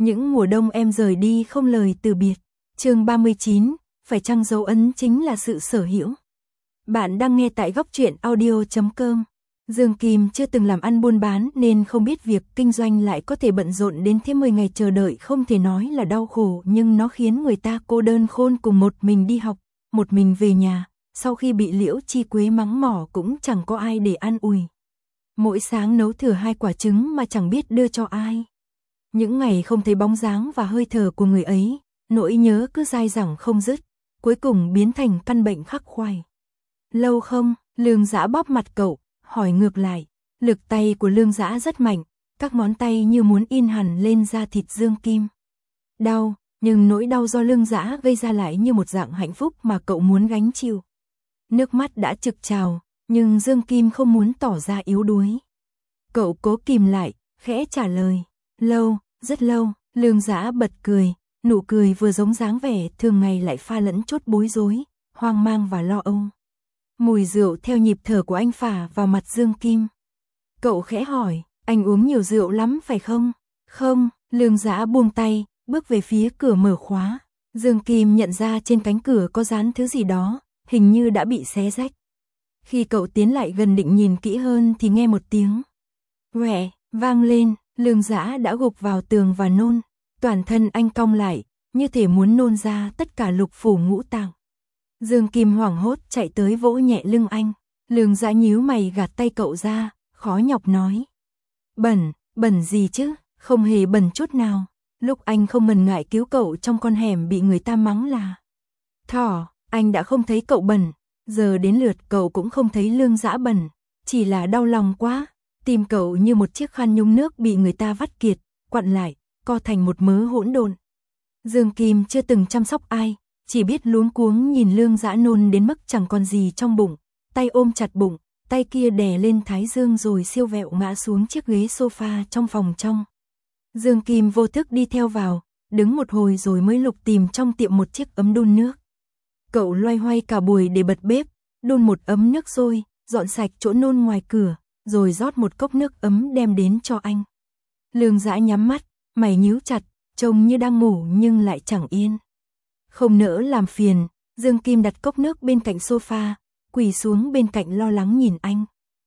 Những mùa đông em rời đi không lời từ biệt. Chương 39, phải chăng dấu ấn chính là sự sở hữu. Bạn đang nghe tại góc truyện audio.com. Dương Kim chưa từng làm ăn buôn bán nên không biết việc kinh doanh lại có thể bận rộn đến thế. 10 ngày chờ đợi không thể nói là đau khổ, nhưng nó khiến người ta cô đơn khôn cùng, một mình đi học, một mình về nhà, sau khi bị Liễu Chi Quế mắng mỏ cũng chẳng có ai để an ủi. Mỗi sáng nấu thừa 2 quả trứng mà chẳng biết đưa cho ai. Những ngày không thấy bóng dáng và hơi thở của người ấy, nỗi nhớ cứ dai dẳng không dứt, cuối cùng biến thành căn bệnh khắc khoải. Lâu không? Lương Dã bóp mặt cậu, hỏi ngược lại. Lực tay của Lương Dã rất mạnh, các ngón tay như muốn in hẳn lên da thịt Dương Kim. Đau, nhưng nỗi đau do Lương Dã gây ra lại như một dạng hạnh phúc mà cậu muốn gánh chịu. Nước mắt đã trực trào, nhưng Dương Kim không muốn tỏ ra yếu đuối. Cậu cố kìm lại, khẽ trả lời. Lâu, rất lâu. Lương Dã bật cười, nụ cười vừa giống dáng vẻ thường ngày lại pha lẫn chút bối rối, hoang mang và lo âu. Mùi rượu theo nhịp thở của anh phả vào mặt Dương Kim. Cậu khẽ hỏi, anh uống nhiều rượu lắm phải không? Không. Lương Dã buông tay, bước về phía cửa mở khóa. Dương Kim nhận ra trên cánh cửa có dán thứ gì đó, hình như đã bị xé rách. Khi cậu tiến lại gần định nhìn kỹ hơn thì nghe một tiếng "Quẹ" vang lên. Lương Dã đã gục vào tường và nôn, toàn thân anh cong lại, như thể muốn nôn ra tất cả lục phủ ngũ tạng. Dương Kim hoảng hốt chạy tới vỗ nhẹ lưng anh. Lương Dã nhíu mày gạt tay cậu ra, khó nhọc nói. Bẩn, bẩn gì chứ, không hề bẩn chút nào. Lúc anh không ngần ngại cứu cậu trong con hẻm bị người ta mắng là thỏ, anh đã không thấy cậu bẩn. Giờ đến lượt cậu cũng không thấy Lương Dã bẩn, chỉ là đau lòng quá. Tim cậu như một chiếc khăn nhúng nước bị người ta vắt kiệt, quặn lại, co thành một mớ hỗn độn. Dương Kim chưa từng chăm sóc ai, chỉ biết luống cuống nhìn Lương Dã nôn đến mức chẳng còn gì trong bụng, tay ôm chặt bụng, tay kia đè lên thái dương rồi siêu vẹo ngã xuống chiếc ghế sofa trong phòng trong. Dương Kim vô thức đi theo vào, đứng một hồi rồi mới lục tìm trong tiệm một chiếc ấm đun nước. Cậu loay hoay cả buổi để bật bếp, đun một ấm nước sôi, dọn sạch chỗ nôn ngoài cửa, rồi rót một cốc nước ấm đem đến cho anh. Lương Dã nhắm mắt, mày nhíu chặt, trông như đang ngủ nhưng lại chẳng yên. Không nỡ làm phiền, Dương Kim đặt cốc nước bên cạnh sofa, quỳ xuống bên cạnh lo lắng nhìn anh.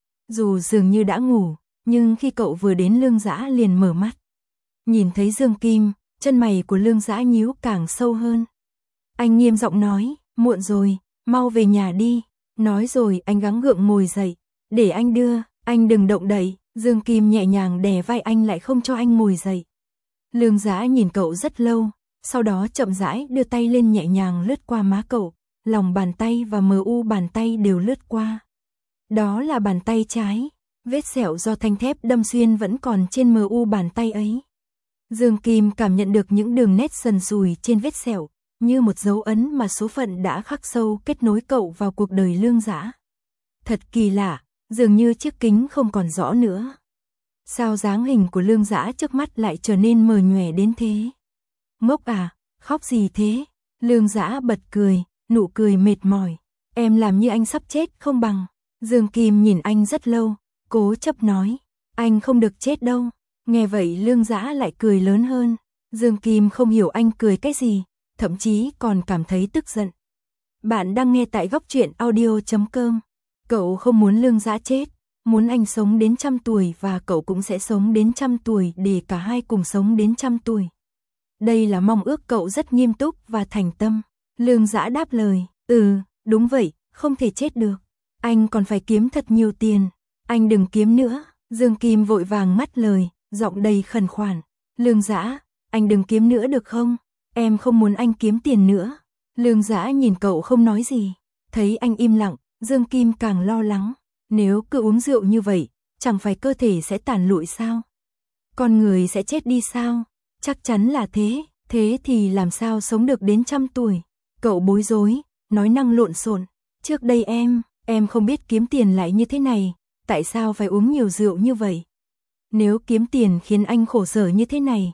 Dù dường như đã ngủ, nhưng khi cậu vừa đến Lương Dã liền mở mắt. Nhìn thấy Dương Kim, chân mày của Lương Dã nhíu càng sâu hơn. Anh nghiêm giọng nói, muộn rồi, mau về nhà đi. Nói rồi anh gắng gượng ngồi dậy, để anh đưa. Anh đừng động đậy. Dương Kim nhẹ nhàng đè vai anh lại không cho anh ngồi dậy. Lương Dã nhìn cậu rất lâu, sau đó chậm rãi đưa tay lên nhẹ nhàng lướt qua má cậu, lòng bàn tay và mu bàn tay đều lướt qua. Đó là bàn tay trái, vết sẹo do thanh thép đâm xuyên vẫn còn trên mu bàn tay ấy. Dương Kim cảm nhận được những đường nét sần sùi trên vết sẹo, như một dấu ấn mà số phận đã khắc sâu kết nối cậu vào cuộc đời Lương Dã. Thật kỳ lạ. Dường như chiếc kính không còn rõ nữa. Sao dáng hình của Lương Dã trước mắt lại trở nên mờ nhòe đến thế? Ngốc à, khóc gì thế? Lương Dã bật cười, nụ cười mệt mỏi. Em làm như anh sắp chết không bằng. Dương Kim nhìn anh rất lâu, cố chấp nói. Anh không được chết đâu. Nghe vậy Lương Dã lại cười lớn hơn. Dương Kim không hiểu anh cười cái gì, thậm chí còn cảm thấy tức giận. Bạn đang nghe tại góc truyện audio.com. Cậu không muốn Lương Dã chết, muốn anh sống đến 100 tuổi và cậu cũng sẽ sống đến 100 tuổi để cả hai cùng sống đến 100 tuổi. Đây là mong ước cậu rất nghiêm túc và thành tâm. Lương Dã đáp lời, đúng vậy, không thể chết được. Anh còn phải kiếm thật nhiều tiền. Anh đừng kiếm nữa. Dương Kim vội vàng ngắt lời, giọng đầy khẩn khoản. Lương Dã, anh đừng kiếm nữa được không? Em không muốn anh kiếm tiền nữa. Lương Dã nhìn cậu không nói gì. Thấy anh im lặng, Dương Kim càng lo lắng. Nếu cứ uống rượu như vậy, chẳng phải cơ thể sẽ tàn lụi sao? Con người sẽ chết đi sao? Chắc chắn là thế. Thế thì làm sao sống được đến 100 tuổi? Cậu bối rối, nói năng lộn xộn. Trước đây em không biết kiếm tiền lại như thế này. Tại sao phải uống nhiều rượu như vậy? Nếu kiếm tiền khiến anh khổ sở như thế này,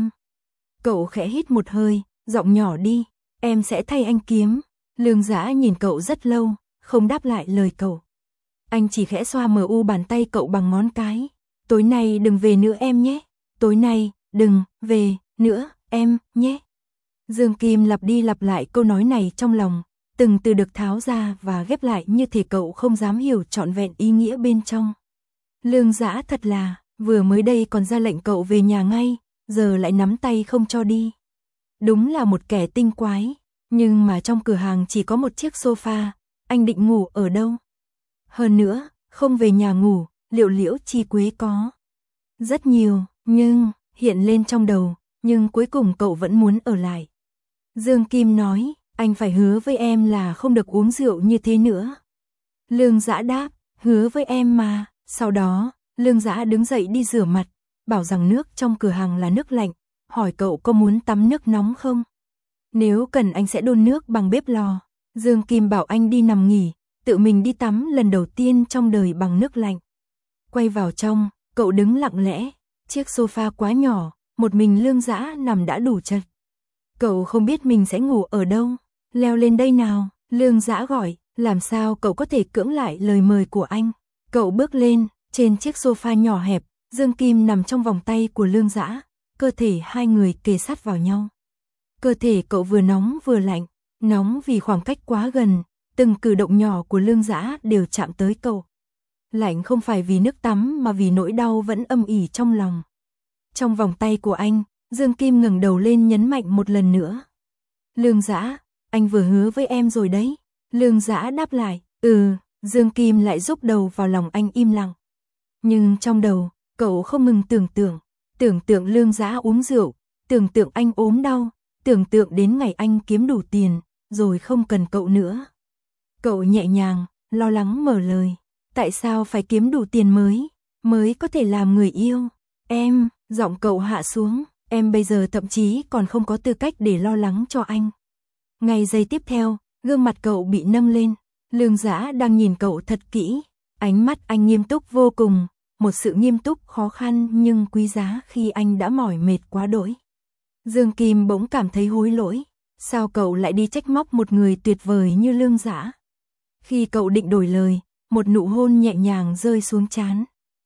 Cậu khẽ hít một hơi, giọng nhỏ đi. Em sẽ thay anh kiếm. Lương Dã nhìn cậu rất lâu, không đáp lại lời cậu. Anh chỉ khẽ xoa mu bàn tay cậu bằng ngón cái. Tối nay đừng về nữa em nhé. Tối nay, đừng về. nữa, em, nhé. Dương Kim lặp đi lặp lại câu nói này trong lòng, từng từ được tháo ra và ghép lại như thể cậu không dám hiểu trọn vẹn ý nghĩa bên trong. Lương Dã thật là, vừa mới đây còn ra lệnh cậu về nhà ngay, giờ lại nắm tay không cho đi. Đúng là một kẻ tinh quái, nhưng mà trong cửa hàng chỉ có một chiếc sofa, anh định ngủ ở đâu? Hơn nữa, không về nhà ngủ, liệu Liễu Chi Quế có rất nhiều, nhưng, hiện lên trong đầu, nhưng cuối cùng cậu vẫn muốn ở lại. Dương Kim nói, anh phải hứa với em là không được uống rượu như thế nữa. Lương Dã đáp, hứa với em mà. Sau đó, Lương Dã đứng dậy đi rửa mặt, bảo rằng nước trong cửa hàng là nước lạnh, hỏi cậu có muốn tắm nước nóng không? Nếu cần anh sẽ đun nước bằng bếp lò. Dương Kim bảo anh đi nằm nghỉ, tự mình đi tắm lần đầu tiên trong đời bằng nước lạnh. Quay vào trong, cậu đứng lặng lẽ, chiếc sofa quá nhỏ, một mình Lương Dã nằm đã đủ chật. Cậu không biết mình sẽ ngủ ở đâu, leo lên đây nào, Lương Dã gọi, làm sao cậu có thể cưỡng lại lời mời của anh. Cậu bước lên, trên chiếc sofa nhỏ hẹp, Dương Kim nằm trong vòng tay của Lương Dã, cơ thể hai người kề sát vào nhau. Cơ thể cậu vừa nóng vừa lạnh, nóng vì khoảng cách quá gần, từng cử động nhỏ của Lương Dã đều chạm tới cậu. Lạnh không phải vì nước tắm mà vì nỗi đau vẫn âm ỉ trong lòng. Trong vòng tay của anh, Dương Kim ngẩng đầu lên nhấn mạnh một lần nữa. Lương Dã, anh vừa hứa với em rồi đấy. Lương Dã đáp lại, Dương Kim lại rúc đầu vào lòng anh im lặng. Nhưng trong đầu, cậu không ngừng tưởng tượng Lương Dã uống rượu, tưởng tượng anh ốm đau, tưởng tượng đến ngày anh kiếm đủ tiền, rồi không cần cậu nữa. Cậu nhẹ nhàng, lo lắng mở lời, tại sao phải kiếm đủ tiền mới có thể làm người yêu? Em, giọng cậu hạ xuống, em bây giờ thậm chí còn không có tư cách để lo lắng cho anh. Ngay giây tiếp theo, gương mặt cậu bị nâng lên, Lương Dã đang nhìn cậu thật kỹ, ánh mắt anh nghiêm túc vô cùng, một sự nghiêm túc khó khăn nhưng quý giá khi anh đã mỏi mệt quá đỗi. Dương Kim bỗng cảm thấy hối lỗi, sao cậu lại đi trách móc một người tuyệt vời như Lương Dã? Khi cậu định đổi lời, một nụ hôn nhẹ nhàng rơi xuống trán.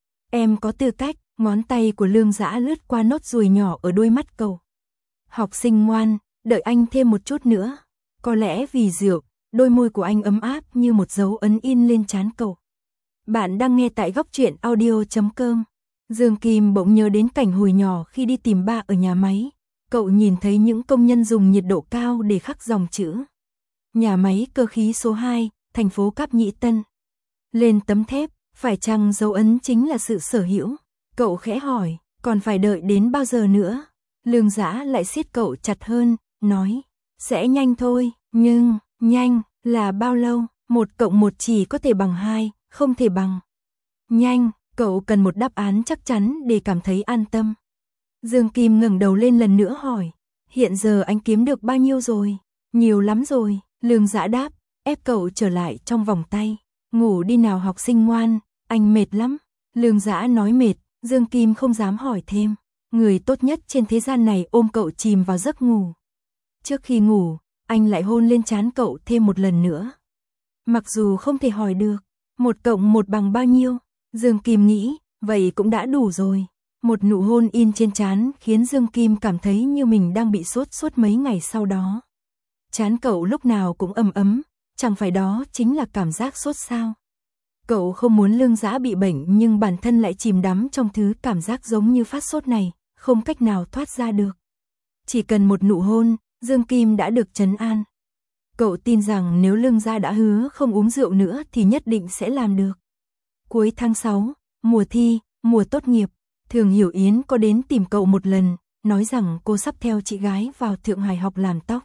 Em có tư cách, ngón tay của Lương Dã lướt qua nốt ruồi nhỏ ở đôi mắt cậu. Học sinh ngoan, đợi anh thêm một chút nữa. Có lẽ vì rượu, đôi môi của anh ấm áp như một dấu ấn in lên trán cậu. Bạn đang nghe tại góc truyện audio.com. Dương Kim bỗng nhớ đến cảnh hồi nhỏ khi đi tìm ba ở nhà máy. Cậu nhìn thấy những công nhân dùng nhiệt độ cao để khắc dòng chữ. Nhà máy cơ khí số 2, thành phố Cáp Nhĩ Tân. Lên tấm thép, phải chăng dấu ấn chính là sự sở hữu? Cậu khẽ hỏi, còn phải đợi đến bao giờ nữa? Lương Dã lại siết cậu chặt hơn, nói, sẽ nhanh thôi, nhưng, nhanh, là bao lâu? 1 cộng 1 chỉ có thể bằng 2, không thể bằng. Nhanh, cậu cần một đáp án chắc chắn để cảm thấy an tâm. Dương Kim ngẩng đầu lên lần nữa hỏi, hiện giờ anh kiếm được bao nhiêu rồi? Nhiều lắm rồi, Lương Dã đáp, ép cậu trở lại trong vòng tay. Ngủ đi nào học sinh ngoan, anh mệt lắm. Lương Dã nói mệt, Dương Kim không dám hỏi thêm. Người tốt nhất trên thế gian này ôm cậu chìm vào giấc ngủ. Trước khi ngủ, anh lại hôn lên trán cậu thêm một lần nữa. Mặc dù không thể hỏi được, 1 cộng 1 bằng bao nhiêu, Dương Kim nghĩ, vậy cũng đã đủ rồi. Một nụ hôn in trên trán khiến Dương Kim cảm thấy như mình đang bị sốt suốt mấy ngày sau đó. Trán cậu lúc nào cũng ấm ấm, chẳng phải đó chính là cảm giác sốt sao? Cậu không muốn Lương Dã bị bệnh nhưng bản thân lại chìm đắm trong thứ cảm giác giống như phát sốt này, không cách nào thoát ra được. Chỉ cần một nụ hôn, Dương Kim đã được trấn an. Cậu tin rằng nếu Lương Dã đã hứa không uống rượu nữa thì nhất định sẽ làm được. Cuối tháng 6, mùa thi, mùa tốt nghiệp, Thường Hiểu Yến có đến tìm cậu một lần, nói rằng cô sắp theo chị gái vào Thượng Hải học làm tóc.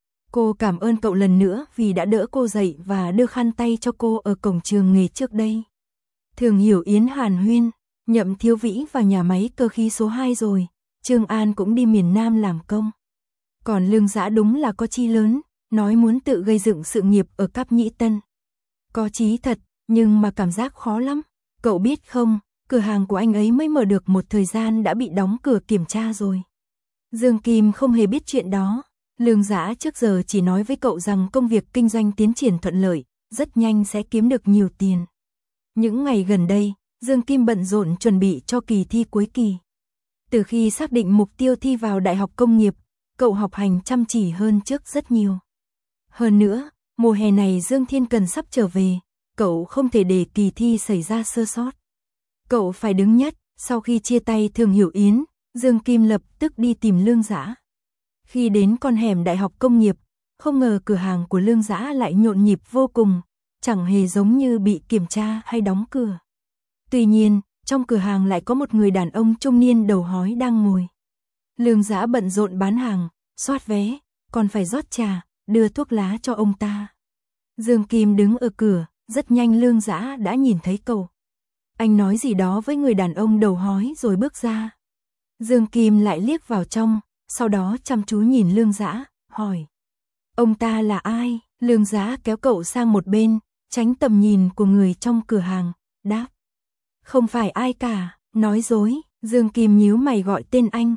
Cô cảm ơn cậu lần nữa vì đã đỡ cô dậy và đưa khăn tay cho cô ở cổng trường nghề trước đây. Thường Hiểu Yến hàn huyên, Nhậm Thiếu Vĩ vào nhà máy cơ khí số 2 rồi, Trương An cũng đi miền Nam làm công. Còn Lương Dã đúng là có chí lớn, nói muốn tự gây dựng sự nghiệp ở Cáp Nhĩ Tân. Có chí thật, nhưng mà cảm giác khó lắm. Cậu biết không, cửa hàng của anh ấy mới mở được một thời gian đã bị đóng cửa kiểm tra rồi. Dương Kim không hề biết chuyện đó. Lương Dã trước giờ chỉ nói với cậu rằng công việc kinh doanh tiến triển thuận lợi, rất nhanh sẽ kiếm được nhiều tiền. Những ngày gần đây, Dương Kim bận rộn chuẩn bị cho kỳ thi cuối kỳ. Từ khi xác định mục tiêu thi vào Đại học Công nghiệp, cậu học hành chăm chỉ hơn trước rất nhiều. Hơn nữa, mùa hè này Dương Thiên Cần sắp trở về, cậu không thể để kỳ thi xảy ra sơ sót. Cậu phải đứng nhất. Sau khi chia tay Thường Hiểu Yến, Dương Kim lập tức đi tìm Lương Dã. Khi đến con hẻm Đại học Công nghiệp, không ngờ cửa hàng của Lương Dã lại nhộn nhịp vô cùng, chẳng hề giống như bị kiểm tra hay đóng cửa. Tuy nhiên, trong cửa hàng lại có một người đàn ông trung niên đầu hói đang ngồi. Lương Dã bận rộn bán hàng, soát vé, còn phải rót trà, đưa thuốc lá cho ông ta. Dương Kim đứng ở cửa, rất nhanh Lương Dã đã nhìn thấy cậu. Anh nói gì đó với người đàn ông đầu hói rồi bước ra. Dương Kim lại liếc vào trong, sau đó chăm chú nhìn Lương Dã, hỏi. Ông ta là ai? Lương Dã kéo cậu sang một bên, tránh tầm nhìn của người trong cửa hàng, đáp. Không phải ai cả, nói dối. Dương Kim nhíu mày gọi tên anh.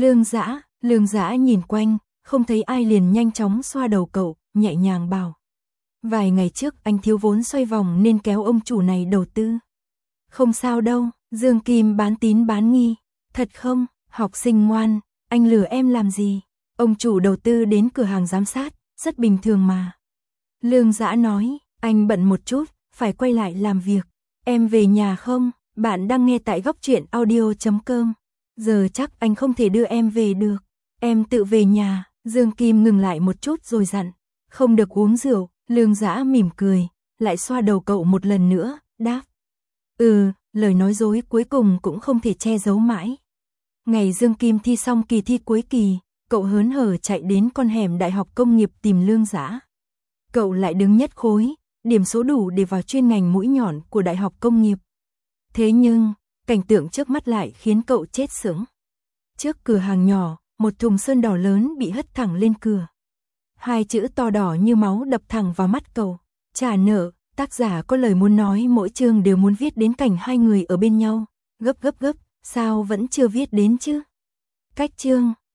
Lương Dã nhìn quanh, không thấy ai liền nhanh chóng xoa đầu cậu, nhẹ nhàng bảo. Vài ngày trước anh thiếu vốn xoay vòng nên kéo ông chủ này đầu tư. Không sao đâu, Dương Kim bán tín bán nghi. Thật không, học sinh ngoan, anh lừa em làm gì? Ông chủ đầu tư đến cửa hàng giám sát, rất bình thường mà. Lương Dã nói, anh bận một chút, phải quay lại làm việc. Em về nhà không? Bạn đang nghe tại Góc Truyện Audio.com. Giờ chắc anh không thể đưa em về được. Em tự về nhà. Dương Kim ngừng lại một chút rồi dặn. Không được uống rượu. Lương Dã mỉm cười, lại xoa đầu cậu một lần nữa, đáp. Lời nói dối cuối cùng cũng không thể che giấu mãi. Ngày Dương Kim thi xong kỳ thi cuối kỳ, cậu hớn hở chạy đến con hẻm Đại học Công nghiệp tìm Lương Dã. Cậu lại đứng nhất khối, điểm số đủ để vào chuyên ngành mũi nhọn của Đại học Công nghiệp. Thế nhưng, cảnh tượng trước mắt lại khiến cậu chết sững. Trước cửa hàng nhỏ, một thùng sơn đỏ lớn bị hất thẳng lên cửa. 2 chữ to đỏ như máu đập thẳng vào mắt cậu. Trả nợ. Tác giả có lời muốn nói mỗi chương đều muốn viết đến cảnh hai người ở bên nhau. Gấp, sao vẫn chưa viết đến chứ? Cách chương.